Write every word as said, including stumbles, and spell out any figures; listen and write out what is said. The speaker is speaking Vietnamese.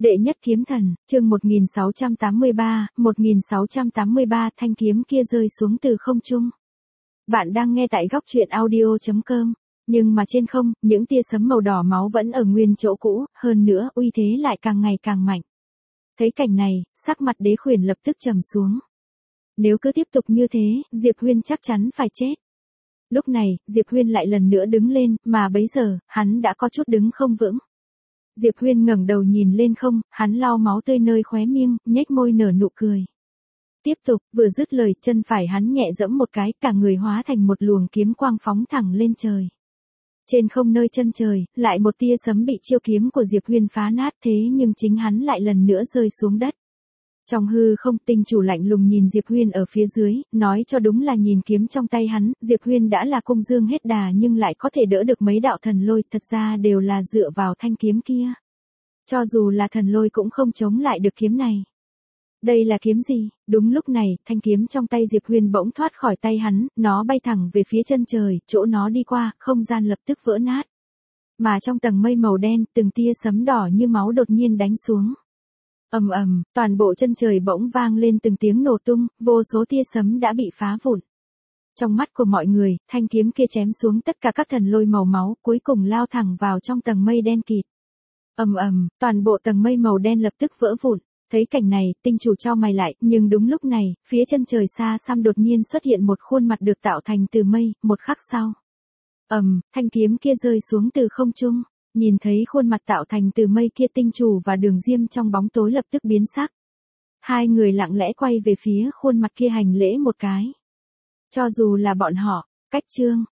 Đệ nhất kiếm thần, chương một nghìn sáu trăm tám mươi ba, một nghìn sáu trăm tám mươi ba thanh kiếm kia rơi xuống từ không trung. Bạn đang nghe tại góc truyện audio chấm com, nhưng mà trên không, những tia sấm màu đỏ máu vẫn ở nguyên chỗ cũ, hơn nữa uy thế lại càng ngày càng mạnh. Thấy cảnh này, sắc mặt Đế Khuyển lập tức trầm xuống. Nếu cứ tiếp tục như thế, Diệp Huyên chắc chắn phải chết. Lúc này, Diệp Huyên lại lần nữa đứng lên, mà bấy giờ, hắn đã có chút đứng không vững. Diệp Huyên ngẩng đầu nhìn lên không, hắn lau máu tươi nơi khóe miệng, nhếch môi nở nụ cười. Tiếp tục, vừa dứt lời, chân phải hắn nhẹ giẫm một cái, cả người hóa thành một luồng kiếm quang phóng thẳng lên trời. Trên không nơi chân trời, lại một tia sấm bị chiêu kiếm của Diệp Huyên phá nát, thế nhưng chính hắn lại lần nữa rơi xuống đất. Trong hư không, tinh chủ lạnh lùng nhìn Diệp Huyên ở phía dưới, nói cho đúng là nhìn kiếm trong tay hắn, Diệp Huyên đã là cung dương hết đà nhưng lại có thể đỡ được mấy đạo thần lôi, thật ra đều là dựa vào thanh kiếm kia. Cho dù là thần lôi cũng không chống lại được kiếm này. Đây là kiếm gì? Đúng lúc này, thanh kiếm trong tay Diệp Huyên bỗng thoát khỏi tay hắn, nó bay thẳng về phía chân trời, chỗ nó đi qua, không gian lập tức vỡ nát. Mà trong tầng mây màu đen, từng tia sấm đỏ như máu đột nhiên đánh xuống. Ầm ầm, toàn bộ chân trời bỗng vang lên từng tiếng nổ tung, vô số tia sấm đã bị phá vụn. Trong mắt của mọi người, thanh kiếm kia chém xuống tất cả các thần lôi màu máu, cuối cùng lao thẳng vào trong tầng mây đen kịt. Ầm ầm, toàn bộ tầng mây màu đen lập tức vỡ vụn. Thấy cảnh này, tinh chủ chau mày lại, nhưng đúng lúc này, phía chân trời xa xăm đột nhiên xuất hiện một khuôn mặt được tạo thành từ mây, một khắc sau. Ầm, thanh kiếm kia rơi xuống từ không trung. Nhìn thấy khuôn mặt tạo thành từ mây kia, tinh chủ và Đường Diêm trong bóng tối lập tức biến sắc. Hai người lặng lẽ quay về phía khuôn mặt kia hành lễ một cái. Cho dù là bọn họ, cách chương,